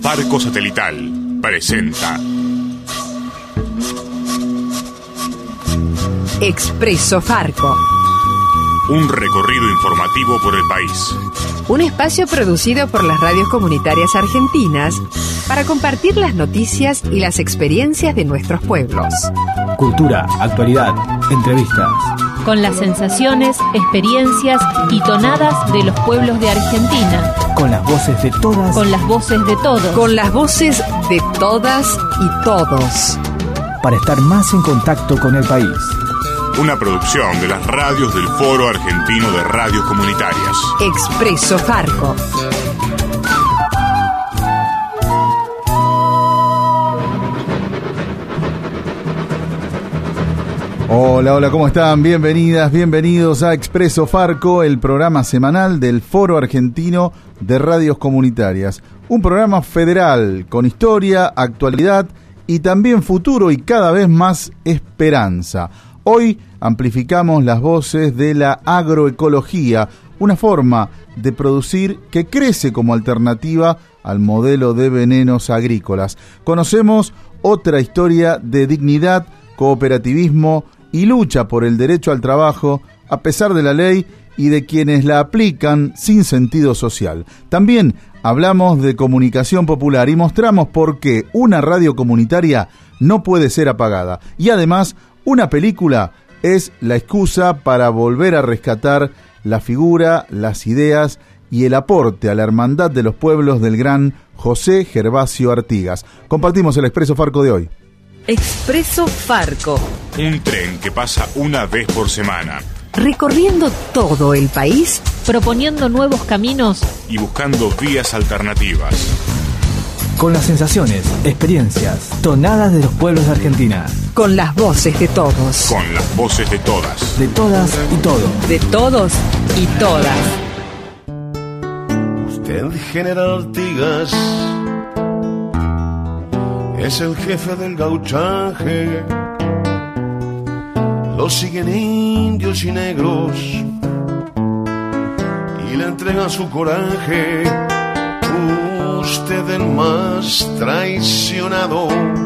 Farco Satelital presenta Expreso Farco. Un recorrido informativo por el país. Un espacio producido por las radios comunitarias argentinas para compartir las noticias y las experiencias de nuestros pueblos. Cultura, actualidad, entrevistas. Con las sensaciones, experiencias y tonadas de los pueblos de Argentina. Con las voces de todas. Con las voces de todos. Con las voces de todas y todos. Para estar más en contacto con el país. Una producción de las radios del Foro Argentino de Radios Comunitarias. Expreso Farco. Hola, ¿cómo están? Bienvenidas, bienvenidos a Expreso Farco, el programa semanal del Foro Argentino de Radios Comunitarias. Un programa federal con historia, actualidad y también futuro y cada vez más esperanza. Hoy amplificamos las voces de la agroecología, una forma de producir que crece como alternativa al modelo de venenos agrícolas. Conocemos otra historia de dignidad, cooperativismo y lucha por el derecho al trabajo, a pesar de la ley y de quienes la aplican sin sentido social. También hablamos de comunicación popular y mostramos por qué una radio comunitaria no puede ser apagada. Y además, una película es la excusa para volver a rescatar la figura, las ideas y el aporte a la hermandad de los pueblos del gran José Gervasio Artigas. Compartimos el Expreso Farco de hoy. Expreso Farco. Un tren que pasa una vez por semana. Recorriendo todo el país. Proponiendo nuevos caminos. Y buscando vías alternativas. Con las sensaciones, experiencias, tonadas de los pueblos de Argentina. Con las voces de todos. Con las voces de todas. De todas y todos. De todos y todas. Usted, General Artigas, es el jefe del gauchaje. Lo siguen indios y negros y le entregan su coraje. Usted el más traicionado.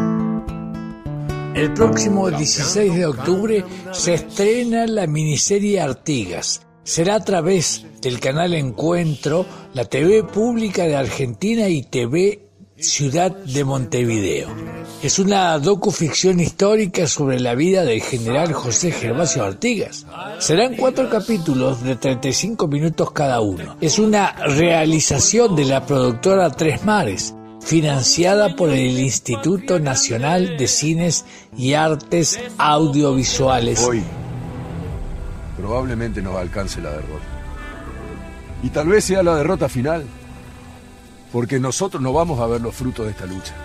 El próximo 16 de octubre se estrena la miniserie Artigas. Será a través del canal Encuentro, la TV pública de Argentina y TV Ciudad de Montevideo. Es una docuficción histórica sobre la vida del general José Gervasio Artigas. Serán 4 capítulos de 35 minutos cada uno. Es una realización de la productora Tres Mares, financiada por el Instituto Nacional de Cines y Artes Audiovisuales. Hoy probablemente nos alcance la derrota. Y tal vez sea la derrota final, porque nosotros no vamos a ver los frutos de esta lucha.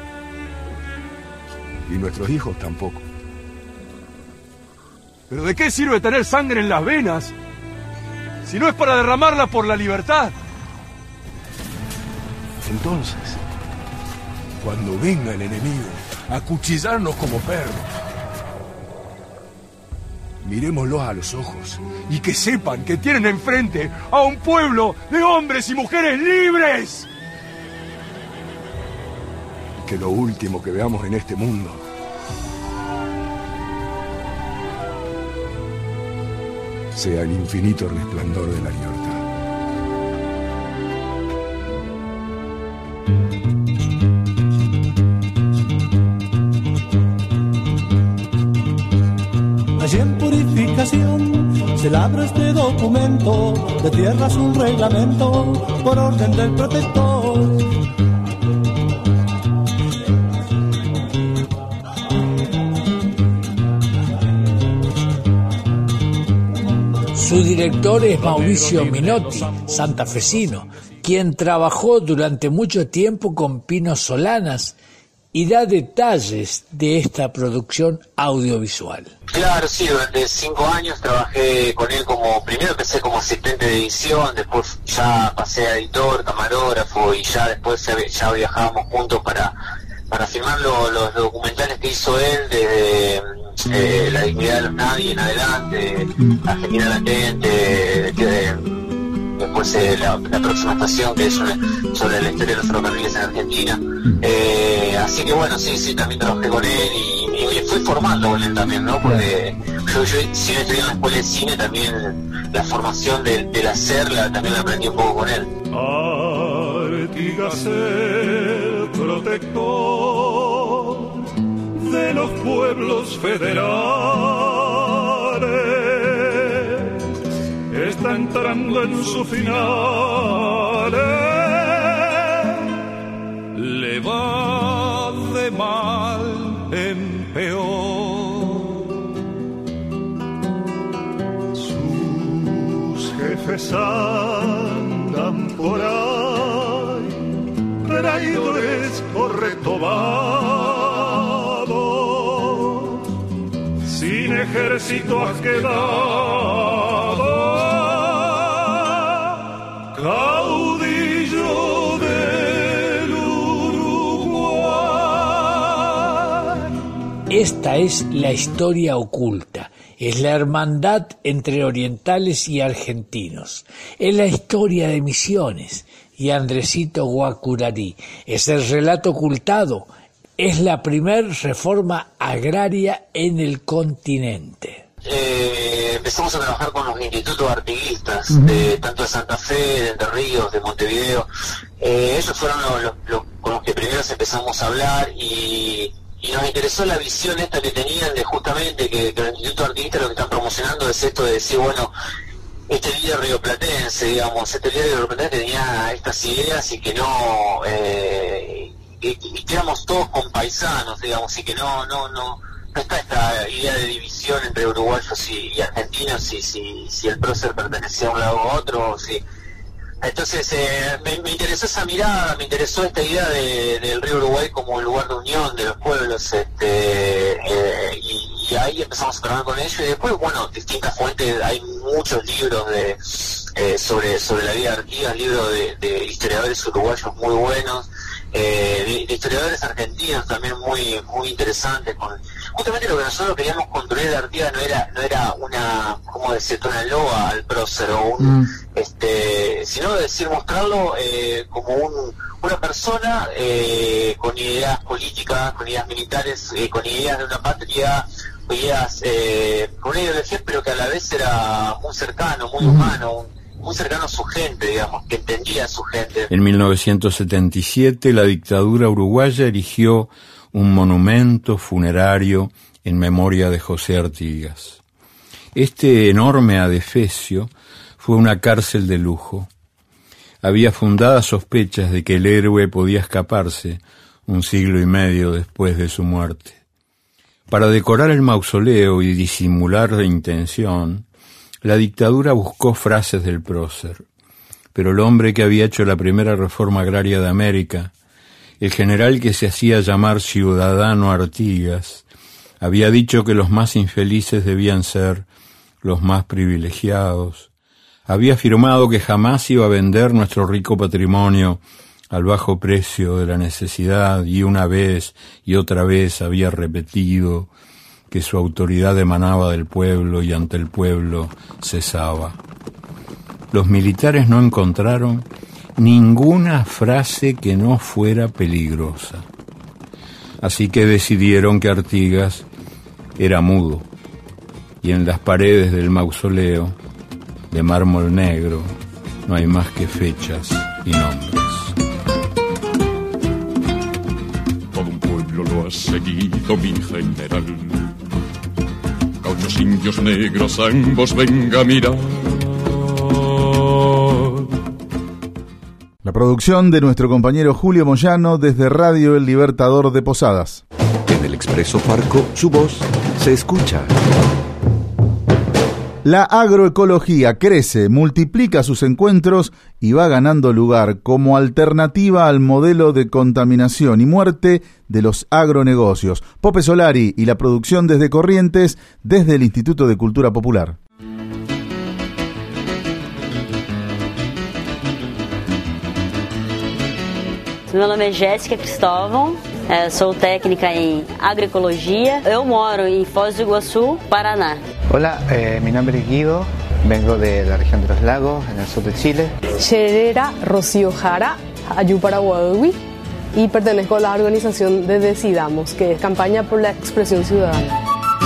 Y nuestros hijos tampoco. ¿Pero de qué sirve tener sangre en las venas si no es para derramarla por la libertad? Entonces, cuando venga el enemigo a acuchillarnos como perros, mirémoslos a los ojos y que sepan que tienen enfrente a un pueblo de hombres y mujeres libres. Que lo último que veamos en este mundo sea el infinito resplandor de la libertad. Allí en Purificación se labra este documento, de tierras un reglamento por orden del protector. Su director es Mauricio Minotti, santafesino, quien trabajó durante mucho tiempo con Pino Solanas y da detalles de esta producción audiovisual. Claro, sí, durante 5 años trabajé con él primero empecé como asistente de edición, después ya pasé a editor, camarógrafo y ya después ya viajábamos juntos para filmar los documentales que hizo él desde La dignidad de los nadie en adelante, Argentina latente, después después la próxima estación, que es sobre la historia de los ferrocarriles en Argentina. Así que bueno, sí, también trabajé con él y me fui formando con él también, ¿no? Porque yo si no estudié en la escuela de cine, también la formación del hacerla también la aprendí un poco con él. Artigas, el protector de los pueblos federales, está entrando en su final. Le va de mal en peor. Sus jefes andan por ahí, traidores corretobados, sin ejército has quedado, caudillo del Uruguay. Esta es la historia oculta, es la hermandad entre orientales y argentinos, es la historia de Misiones y Andresito Guacurarí, es el relato ocultado, es la primer reforma agraria en el continente. Empezamos a trabajar con los institutos artiguistas, tanto de Santa Fe, de Entre Ríos, de Montevideo. Ellos fueron con los que primero empezamos a hablar y nos interesó la visión esta que tenían de justamente que los institutos artiguistas lo que están promocionando es esto de decir, bueno, este líder rioplatense, digamos, tenía estas ideas y que no, y que éramos todos compaisanos, digamos, y que no está esta idea de división entre uruguayos y argentinos, si el prócer pertenecía a un lado u otro, si. Entonces me interesó esa mirada, me interesó esta idea del río Uruguay como un lugar de unión de los pueblos, y ahí empezamos a trabajar con ellos, y después, bueno, distintas fuentes, hay muchos libros sobre la vida de Artigas, libros de historiadores uruguayos muy buenos, de historiadores argentinos también muy interesantes, justamente lo que nosotros queríamos construir de Artigas no era una, ¿cómo decirte?, una loa al prócer o sino decir, mostrarlo como una persona con ideas políticas, con ideas militares, con ideas de una patria, con una ideología, pero que a la vez era muy cercano, muy humano, muy cercano a su gente, digamos, que entendía a su gente. En 1977 la dictadura uruguaya erigió un monumento funerario en memoria de José Artigas. Este enorme adefesio fue una cárcel de lujo. Había fundadas sospechas de que el héroe podía escaparse un siglo y medio después de su muerte. Para decorar el mausoleo y disimular la intención, la dictadura buscó frases del prócer, pero el hombre que había hecho la primera reforma agraria de América, el general que se hacía llamar Ciudadano Artigas, había dicho que los más infelices debían ser los más privilegiados, había afirmado que jamás iba a vender nuestro rico patrimonio al bajo precio de la necesidad, y una vez y otra vez había repetido que su autoridad emanaba del pueblo y ante el pueblo cesaba. Los militares no encontraron ninguna frase que no fuera peligrosa. Así que decidieron que Artigas era mudo, y en las paredes del mausoleo, de mármol negro, no hay más que fechas y nombres. Todo un pueblo lo ha seguido, mi general. Gauchos, indios, negros, ambos venga a mirar. La producción de nuestro compañero Julio Moyano desde Radio El Libertador de Posadas. En el Expreso Farco, su voz se escucha. La agroecología crece, multiplica sus encuentros y va ganando lugar como alternativa al modelo de contaminación y muerte de los agronegocios. Pope Solari y la producción desde Corrientes, desde el Instituto de Cultura Popular. Meu nome é Jéssica Cristóvão, sou técnica em agroecologia. Eu moro em Foz do Iguaçu, Paraná. Hola, mi nombre es Guido, Vengo de la región de los lagos, en el sur de Chile. Yerera Rocío Jara, Ayuparaguahui, y pertenezco a la organización de Decidamos, que es Campaña por la Expresión Ciudadana.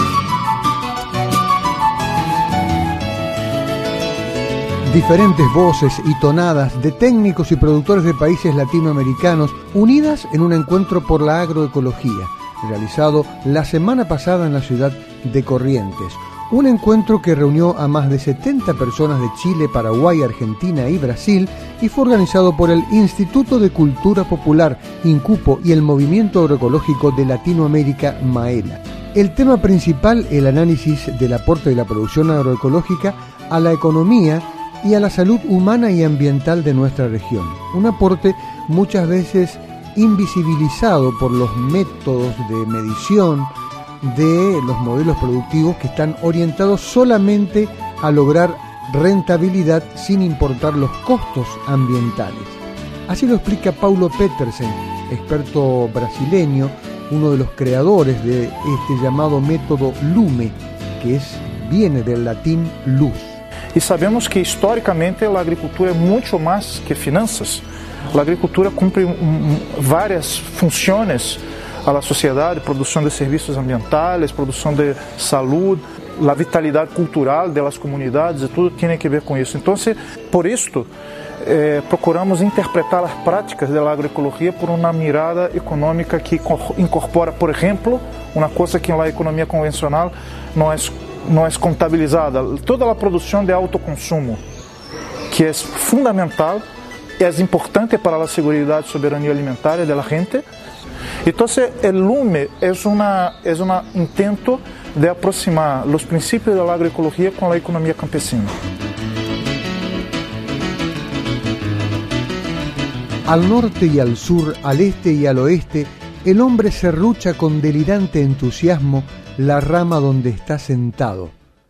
Diferentes voces y tonadas de técnicos y productores de países latinoamericanos unidas en un encuentro por la agroecología, realizado la semana pasada en la ciudad de Corrientes. Un encuentro que reunió a más de 70 personas de Chile, Paraguay, Argentina y Brasil y fue organizado por el Instituto de Cultura Popular, INCUPO, y el Movimiento Agroecológico de Latinoamérica, MAELA. El tema principal, el análisis del aporte de la producción agroecológica a la economía y a la salud humana y ambiental de nuestra región. Un aporte muchas veces invisibilizado por los métodos de medición de los modelos productivos que están orientados solamente a lograr rentabilidad sin importar los costos ambientales. Así lo explica Paulo Petersen, experto brasileño, uno de los creadores de este llamado método LUME, que viene del latín luz. E sabemos que historicamente a agricultura é muito mais que finanças. A agricultura cumpre várias funções à sociedade, produção de serviços ambientais, produção de saúde, a vitalidade cultural das comunidades, e tudo tem que ver com isso. Então, por isso, procuramos interpretar as práticas da agroecologia por uma mirada econômica que incorpora, por exemplo, uma coisa que na economia convencional não é contabilizada, toda a produção de autoconsumo, que é fundamental, é importante para a segurança e soberania alimentar da gente. Então, o LUME é um intento de aproximar os princípios da agroecologia com a economia campesina. Al norte y al sur, al este y al oeste, el hombre serrucha con delirante entusiasmo la rama donde está sentado.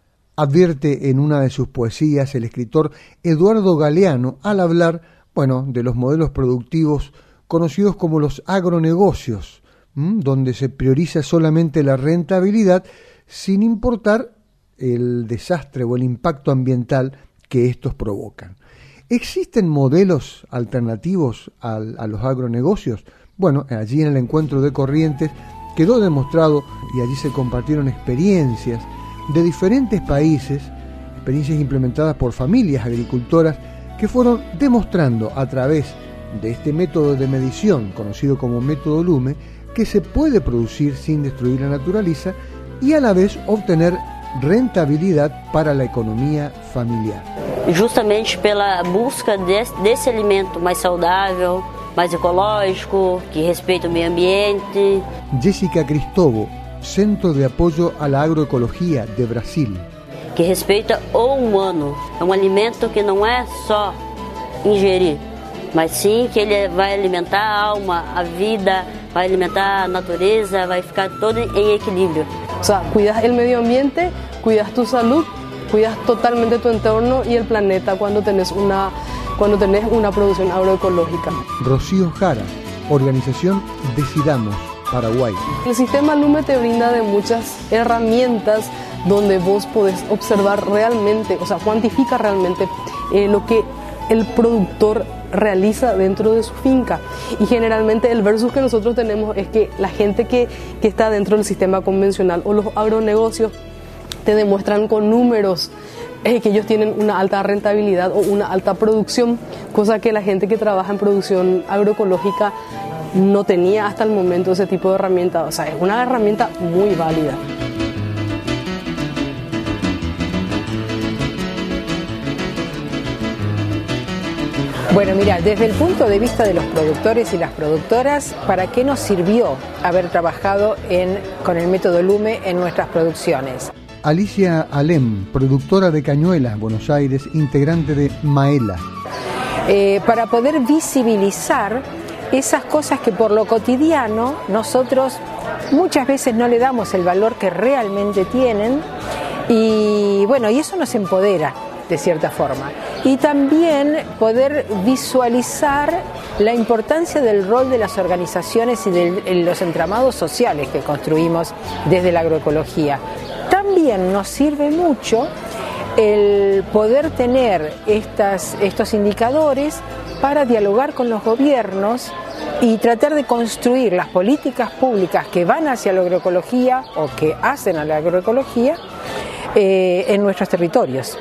Advierte en una de sus poesías el escritor Eduardo Galeano al hablar, de los modelos productivos conocidos como los agronegocios, donde se prioriza solamente la rentabilidad sin importar el desastre o el impacto ambiental que estos provocan. ¿Existen modelos alternativos a los agronegocios? Allí en el encuentro de Corrientes quedó demostrado y allí se compartieron experiencias de diferentes países, experiencias implementadas por familias agricultoras que fueron demostrando a través de este método de medición conocido como método LUME que se puede producir sin destruir la naturaleza y a la vez obtener rentabilidad para la economía familiar. Justamente pela busca desse alimento mais saudável, mais ecológico, que respeita o meio ambiente. Jessica Cristovo, Centro de Apoyo a la Agroecología de Brasil. Que respeita o humano. É um alimento que não é só ingerir, mas sim que ele vai alimentar a alma, a vida, vai alimentar a natureza, vai ficar todo em equilíbrio. O sea, cuidas el medio ambiente, cuidas tu salud, cuidas totalmente tu entorno y el planeta cuando tenés una producción agroecológica. Rocío Jara, organización Decidamos, Paraguay. El sistema LUME te brinda de muchas herramientas donde vos podés observar realmente, cuantifica realmente lo que el productor realiza dentro de su finca. Y generalmente el versus que nosotros tenemos es que la gente que está dentro del sistema convencional o los agronegocios te demuestran con números que ellos tienen una alta rentabilidad o una alta producción, cosa que la gente que trabaja en producción agroecológica no tenía hasta el momento ese tipo de herramienta. Es una herramienta muy válida. Bueno, mira, desde el punto de vista de los productores y las productoras, ¿para qué nos sirvió haber trabajado con el método LUME en nuestras producciones? Alicia Alem, productora de Cañuelas, Buenos Aires, integrante de MAELA. Para poder visibilizar esas cosas que por lo cotidiano nosotros muchas veces no le damos el valor que realmente tienen y eso nos empodera de cierta forma. Y también poder visualizar la importancia del rol de las organizaciones y de los entramados sociales que construimos desde la agroecología. También nos sirve mucho el poder tener estos indicadores para dialogar con los gobiernos y tratar de construir las políticas públicas que van hacia la agroecología o que hacen a la agroecología en nuestros territorios.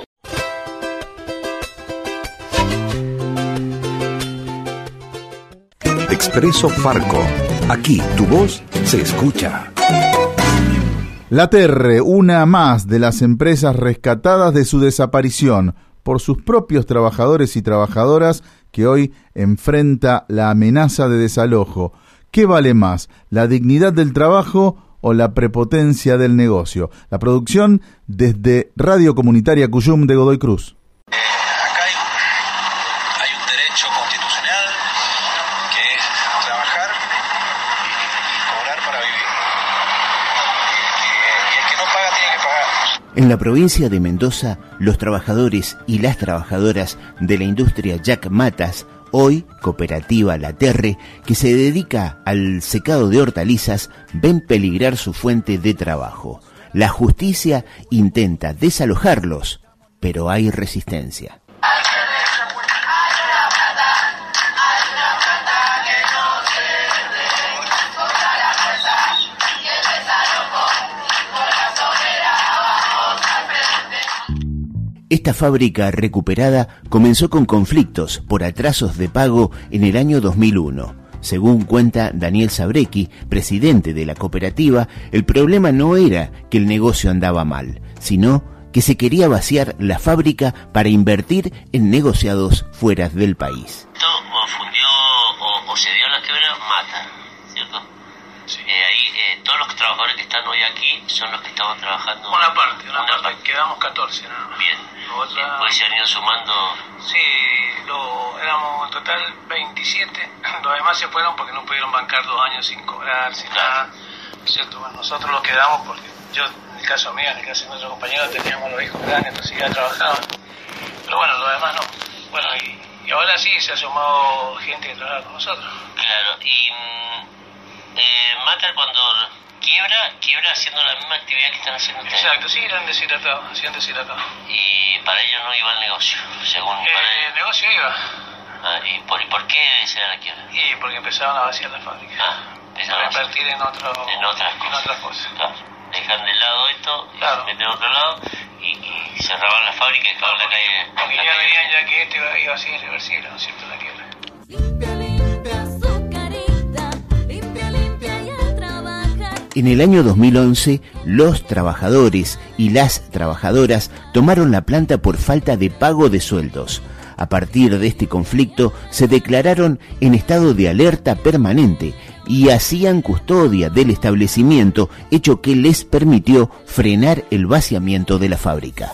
Expreso Farco. Aquí tu voz se escucha. La Terre, una más de las empresas rescatadas de su desaparición por sus propios trabajadores y trabajadoras que hoy enfrenta la amenaza de desalojo. ¿Qué vale más, la dignidad del trabajo o la prepotencia del negocio? La producción desde Radio Comunitaria Cuyum de Godoy Cruz. Acá hay un derecho constitucional que es trabajar y cobrar para vivir. Y el que no paga tiene que pagar. En la provincia de Mendoza, los trabajadores y las trabajadoras de la industria Jack Matas, hoy cooperativa La Terre, que se dedica al secado de hortalizas, ven peligrar su fuente de trabajo. La justicia intenta desalojarlos, pero hay resistencia. Esta fábrica recuperada comenzó con conflictos por atrasos de pago en el año 2001. Según cuenta Daniel Sabrecki, presidente de la cooperativa, el problema no era que el negocio andaba mal, sino que se quería vaciar la fábrica para invertir en negociados fuera del país. Esto fundió o se dio la quiebra Mata, ¿cierto? Sí. Ahí todos los trabajadores que están hoy aquí son los que estaban trabajando. Una parte, quedamos 14 nada más. Bien. Después se han ido sumando. Sí, éramos en total 27. Los demás se fueron porque no pudieron bancar 2 años sin cobrar, sin nada. ¿Cierto? Bueno, nosotros los quedamos porque yo, en el caso mío, en el caso de nuestros compañeros, teníamos los hijos grandes, entonces ya trabajaban. Pero bueno, los demás no. Bueno, y ahora sí se ha sumado gente que trabaja con nosotros. Claro, y Matar cuando quiebra haciendo la misma actividad que están haciendo ustedes. Exacto, sí, eran deshidratados, hacían deshidratados. Y para ellos no iba el negocio, según el negocio iba. ¿Y por qué se da la quiebra? Y porque empezaban a vaciar la fábrica. Empezaron a invertir en otras cosas. Claro. Dejan de lado esto, se meten a otro lado y cerraban la fábrica y dejaban la calle. Porque ya veían ya que esto iba a ser irreversible, ¿no es cierto? La quiebra. En el año 2011, los trabajadores y las trabajadoras tomaron la planta por falta de pago de sueldos. A partir de este conflicto, se declararon en estado de alerta permanente y hacían custodia del establecimiento, hecho que les permitió frenar el vaciamiento de la fábrica.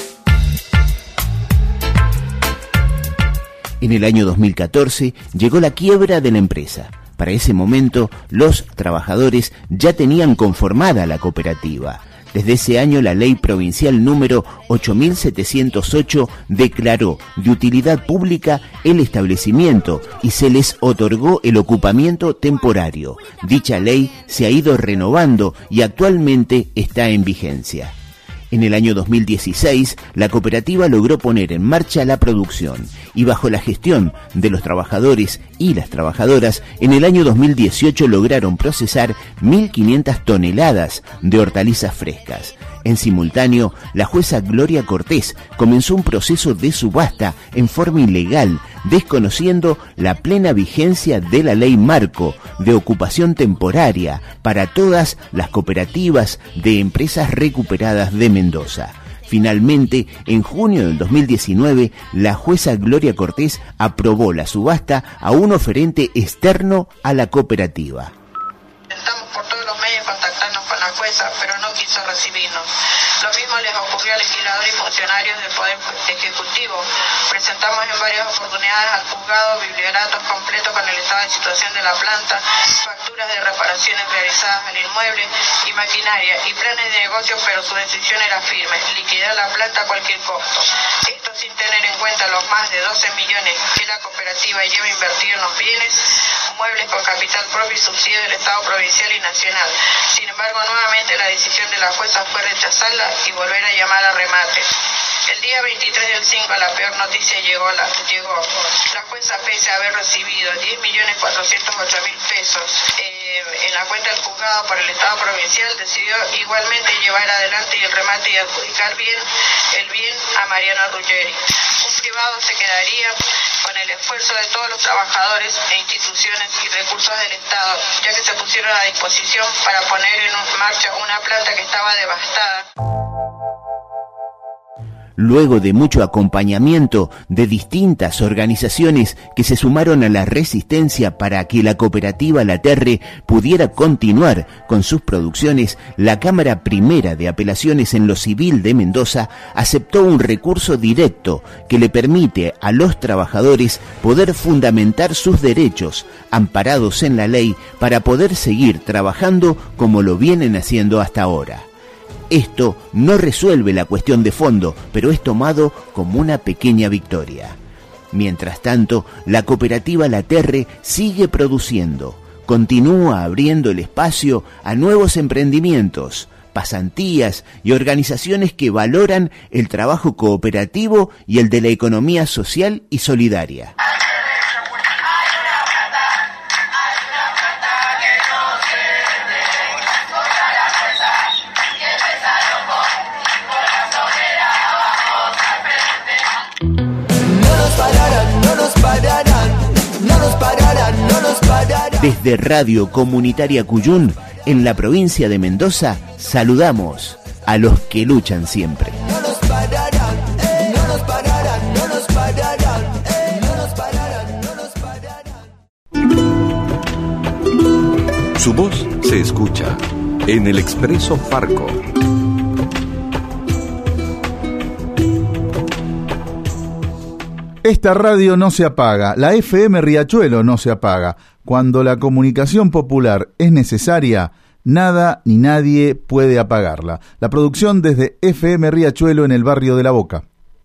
En el año 2014, llegó la quiebra de la empresa. Para ese momento, los trabajadores ya tenían conformada la cooperativa. Desde ese año, la ley provincial número 8708 declaró de utilidad pública el establecimiento y se les otorgó el ocupamiento temporario. Dicha ley se ha ido renovando y actualmente está en vigencia. En el año 2016, la cooperativa logró poner en marcha la producción y bajo la gestión de los trabajadores y las trabajadoras, en el año 2018 lograron procesar 1.500 toneladas de hortalizas frescas. En simultáneo, la jueza Gloria Cortés comenzó un proceso de subasta en forma ilegal, desconociendo la plena vigencia de la ley marco de ocupación temporaria para todas las cooperativas de empresas recuperadas de Mendoza. Finalmente, en junio del 2019, la jueza Gloria Cortés aprobó la subasta a un oferente externo a la cooperativa. Intentamos por todos los medios contactarnos con la jueza, pero no quiso recibirnos. Lo mismo les ocurrió a legisladores y funcionarios del Poder Ejecutivo. Presentamos en varias oportunidades al juzgado biblioratos completos con el estado de situación de la planta, facturas de reparaciones realizadas al inmueble y maquinaria y planes de negocio, pero su decisión era firme: liquidar la planta a cualquier costo. Esto sin tener en cuenta los más de 12 millones que la cooperativa lleva invertido en los bienes muebles con capital propio y subsidio del Estado provincial y nacional. Sin embargo, nuevamente la decisión de la jueza fue rechazarla y volver a llamar a remate. El día 23 del 5 la peor noticia llegó. La jueza, pese a haber recibido 10.408.000 pesos en la cuenta del juzgado por el Estado provincial, decidió igualmente llevar adelante el remate y adjudicar el bien a Mariano Ruggeri. Un privado se quedaría con el esfuerzo de todos los trabajadores e instituciones y recursos del Estado, ya que se pusieron a disposición para poner en marcha una planta que estaba devastada. Luego de mucho acompañamiento de distintas organizaciones que se sumaron a la resistencia para que la cooperativa La Terre pudiera continuar con sus producciones, la Cámara Primera de Apelaciones en lo Civil de Mendoza aceptó un recurso directo que le permite a los trabajadores poder fundamentar sus derechos, amparados en la ley, para poder seguir trabajando como lo vienen haciendo hasta ahora. Esto no resuelve la cuestión de fondo, pero es tomado como una pequeña victoria. Mientras tanto, la cooperativa La Terre sigue produciendo, continúa abriendo el espacio a nuevos emprendimientos, pasantías y organizaciones que valoran el trabajo cooperativo y el de la economía social y solidaria. Desde Radio Comunitaria Cuyún, en la provincia de Mendoza, saludamos a los que luchan siempre. Su voz se escucha en el Expreso Farco. Esta radio no se apaga, la FM Riachuelo no se apaga. Cuando la comunicación popular es necesaria, nada ni nadie puede apagarla. La producción desde FM Riachuelo en el barrio de La Boca.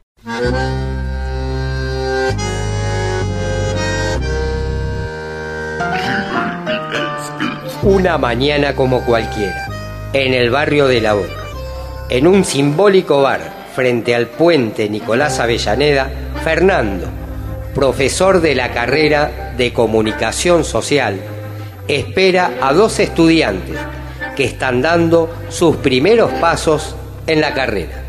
Una mañana como cualquiera, en el barrio de La Boca, en un simbólico bar frente al puente Nicolás Avellaneda, Fernando, profesor de la carrera de Comunicación Social, espera a dos estudiantes que están dando sus primeros pasos en la carrera.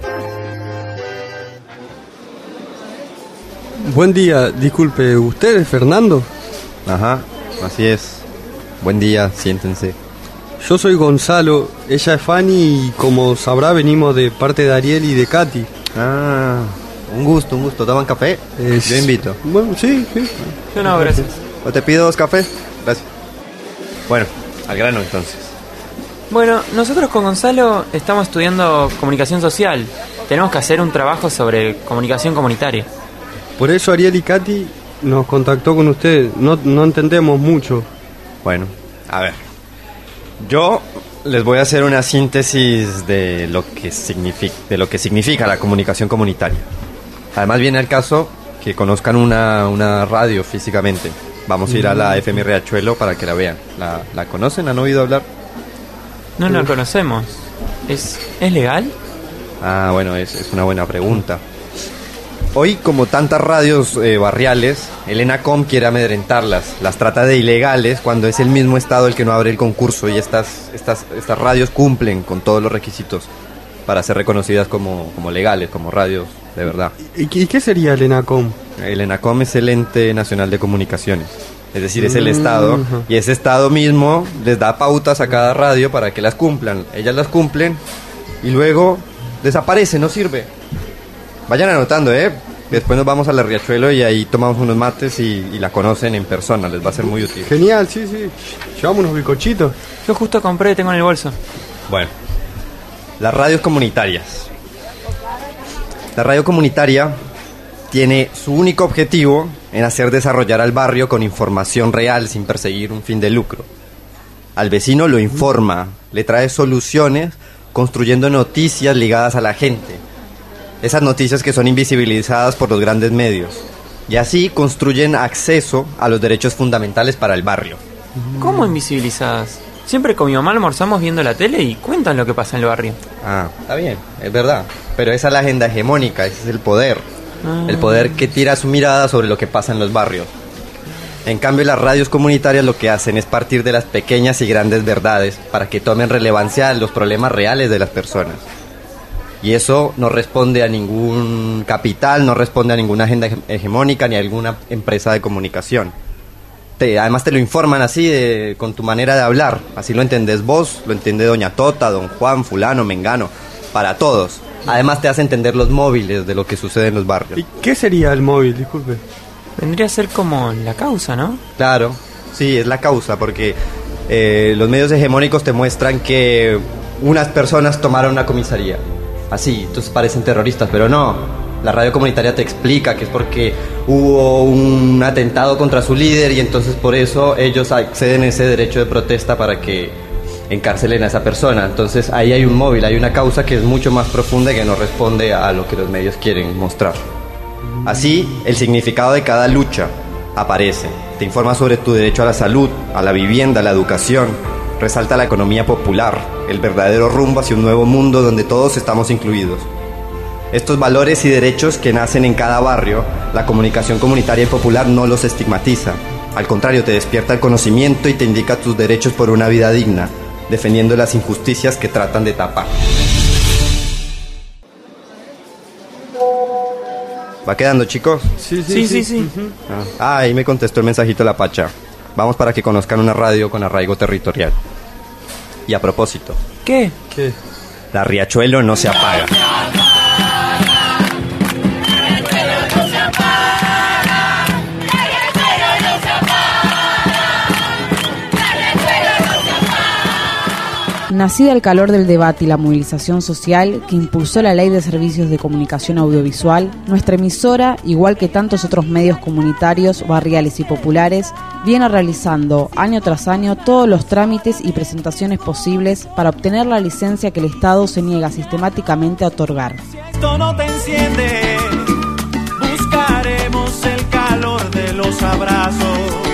Buen día, disculpe, ¿usted es Fernando? Ajá, así es. Buen día, siéntense. Yo soy Gonzalo, ella es Fanny y como sabrá venimos de parte de Ariel y de Katy. Ah, un gusto. ¿Toman café? Yo invito. Bueno, sí. Yo no, gracias. ¿O te pido 2 cafés? Gracias. Bueno, al grano entonces. Bueno, nosotros con Gonzalo estamos estudiando comunicación social. Tenemos que hacer un trabajo sobre comunicación comunitaria. Por eso Ariel y Katy nos contactó con usted. No entendemos mucho. Bueno, a ver. Yo les voy a hacer una síntesis de lo que significa la comunicación comunitaria. Además viene al caso que conozcan una radio físicamente. Vamos a ir a la FM Riachuelo para que la vean. ¿La conocen? ¿Han oído hablar? No la conocemos. ¿Es legal? Ah, bueno, es una buena pregunta. Hoy, como tantas radios barriales, el ENACOM quiere amedrentarlas. Las trata de ilegales cuando es el mismo Estado el que no abre el concurso y estas radios cumplen con todos los requisitos para ser reconocidas como legales, como radios de verdad. ¿Y qué sería el ENACOM? El ENACOM es el Ente Nacional de Comunicaciones. Es decir, es el Estado, y ese Estado mismo les da pautas a cada radio para que las cumplan. Ellas las cumplen y luego desaparece, no sirve. Vayan anotando, Después nos vamos a la Riachuelo y ahí tomamos unos mates y la conocen en persona, les va a ser muy útil. Genial, sí. Llevamos unos bizcochitos. Yo justo compré, tengo en el bolso. Bueno, las radios comunitarias. La radio comunitaria tiene su único objetivo en hacer desarrollar al barrio con información real sin perseguir un fin de lucro. Al vecino lo informa, le trae soluciones construyendo noticias ligadas a la gente. Esas noticias que son invisibilizadas por los grandes medios. Y así construyen acceso a los derechos fundamentales para el barrio. ¿Cómo invisibilizadas? Siempre con mi mamá almorzamos viendo la tele y cuentan lo que pasa en el barrio. Ah, está bien, es verdad. Pero esa es la agenda hegemónica, ese es el poder. El poder que tira su mirada sobre lo que pasa en los barrios. En cambio, las radios comunitarias lo que hacen es partir de las pequeñas y grandes verdades para que tomen relevancia a los problemas reales de las personas. Y eso no responde a ningún capital, no responde a ninguna agenda hegemónica ni a alguna empresa de comunicación. Además te lo informan así, con tu manera de hablar. Así lo entendés vos, lo entiende doña Tota, don Juan, fulano, mengano, para todos. Además te hace entender los móviles de lo que sucede en los barrios. ¿Y qué sería el móvil? Disculpe. Vendría a ser como la causa, ¿no? Claro, sí, es la causa, porque los medios hegemónicos te muestran que unas personas tomaron una comisaría. Así, entonces parecen terroristas, pero no. La radio comunitaria te explica que es porque hubo un atentado contra su líder y entonces por eso ellos acceden a ese derecho de protesta para que encarcelen a esa persona. Entonces ahí hay un móvil, hay una causa que es mucho más profunda y que no responde a lo que los medios quieren mostrar. Así, el significado de cada lucha aparece. Te informa sobre tu derecho a la salud, a la vivienda, a la educación. Resalta la economía popular, el verdadero rumbo hacia un nuevo mundo donde todos estamos incluidos. Estos valores y derechos que nacen en cada barrio, la comunicación comunitaria y popular no los estigmatiza. Al contrario, te despierta el conocimiento y te indica tus derechos por una vida digna, defendiendo las injusticias que tratan de tapar. ¿Va quedando, chicos? Sí. Ahí me contestó el mensajito la Pacha. Vamos para que conozcan una radio con arraigo territorial. Y a propósito. ¿Qué? La Riachuelo no se apaga. Nacida al calor del debate y la movilización social que impulsó la Ley de Servicios de Comunicación Audiovisual, nuestra emisora, igual que tantos otros medios comunitarios, barriales y populares, viene realizando año tras año todos los trámites y presentaciones posibles para obtener la licencia que el Estado se niega sistemáticamente a otorgar. Si esto no te enciende, buscaremos el calor de los abrazos.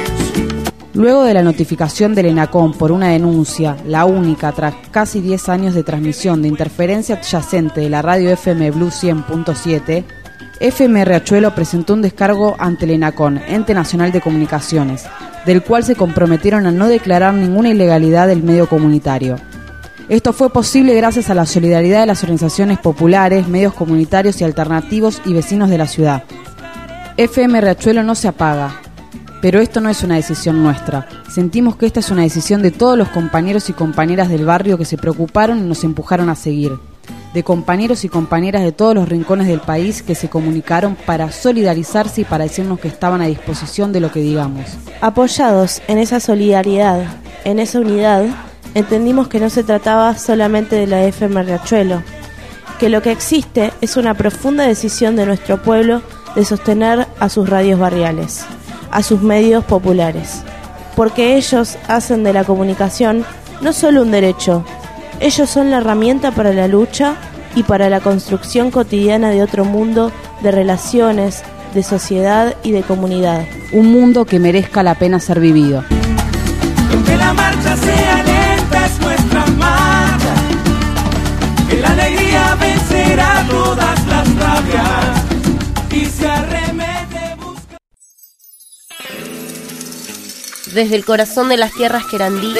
Luego de la notificación del ENACOM por una denuncia, la única tras casi 10 años de transmisión de interferencia adyacente de la radio FM Blue 100.7, FM Riachuelo presentó un descargo ante el ENACOM, Ente Nacional de Comunicaciones, del cual se comprometieron a no declarar ninguna ilegalidad del medio comunitario. Esto fue posible gracias a la solidaridad de las organizaciones populares, medios comunitarios y alternativos y vecinos de la ciudad. FM Riachuelo no se apaga. Pero esto no es una decisión nuestra. Sentimos que esta es una decisión de todos los compañeros y compañeras del barrio que se preocuparon y nos empujaron a seguir. De compañeros y compañeras de todos los rincones del país que se comunicaron para solidarizarse y para decirnos que estaban a disposición de lo que digamos. Apoyados en esa solidaridad, en esa unidad, entendimos que no se trataba solamente de la FM Riachuelo, que lo que existe es una profunda decisión de nuestro pueblo de sostener a sus radios barriales, a sus medios populares, porque ellos hacen de la comunicación no solo un derecho, ellos son la herramienta para la lucha y para la construcción cotidiana de otro mundo de relaciones, de sociedad y de comunidad. Un mundo que merezca la pena ser vivido. Que la marcha sea lenta es nuestra marcha, que la alegría vencerá todas las rabias y se arremete. Desde el corazón de las tierras querandí,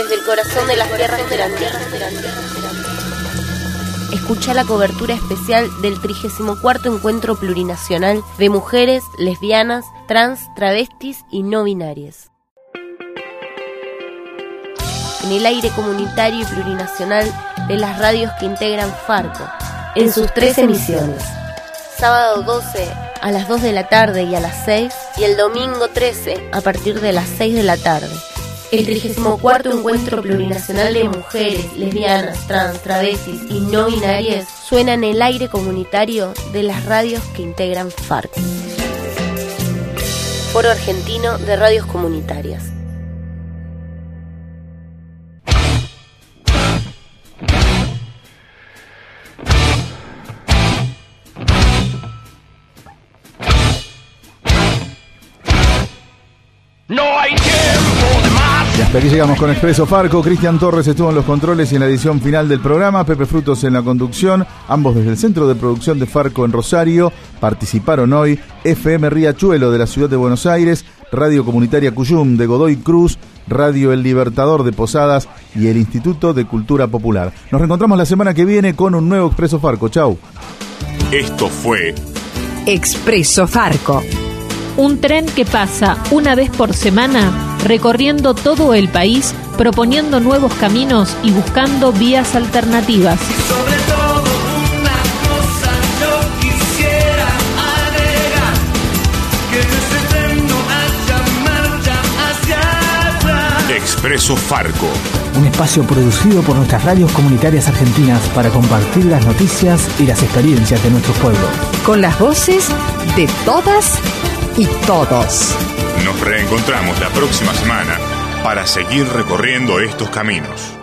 escucha la cobertura especial del 34º Encuentro Plurinacional de Mujeres, Lesbianas, Trans, Travestis y No Binarias. En el aire comunitario y plurinacional de las radios que integran Farco, en sus 3 emisiones. Sábado 12 a las 2 de la tarde y a las 6, y el domingo 13 a partir de las 6 de la tarde. El 34º Encuentro Plurinacional de Mujeres, Lesbianas, Trans, Travestis y No Binarias suena en el aire comunitario de las radios que integran FARC. Foro Argentino de Radios Comunitarias. No hay tiempo de más. Y hasta aquí llegamos con Expreso Farco. Cristian Torres estuvo en los controles y en la edición final del programa. Pepe Frutos en la conducción, ambos desde el Centro de Producción de Farco en Rosario. Participaron hoy FM Riachuelo de la Ciudad de Buenos Aires, Radio Comunitaria Cuyum de Godoy Cruz, Radio El Libertador de Posadas y el Instituto de Cultura Popular. Nos reencontramos la semana que viene con un nuevo Expreso Farco. Chau. Esto fue Expreso Farco. Un tren que pasa una vez por semana recorriendo todo el país, proponiendo nuevos caminos y buscando vías alternativas. Sobre todo una cosa yo quisiera agregar, que en ese tren no haya marcha hacia atrás. Expreso Farco. Un espacio producido por nuestras radios comunitarias argentinas para compartir las noticias y las experiencias de nuestros pueblos. Con las voces de todas y todos. Nos reencontramos la próxima semana para seguir recorriendo estos caminos.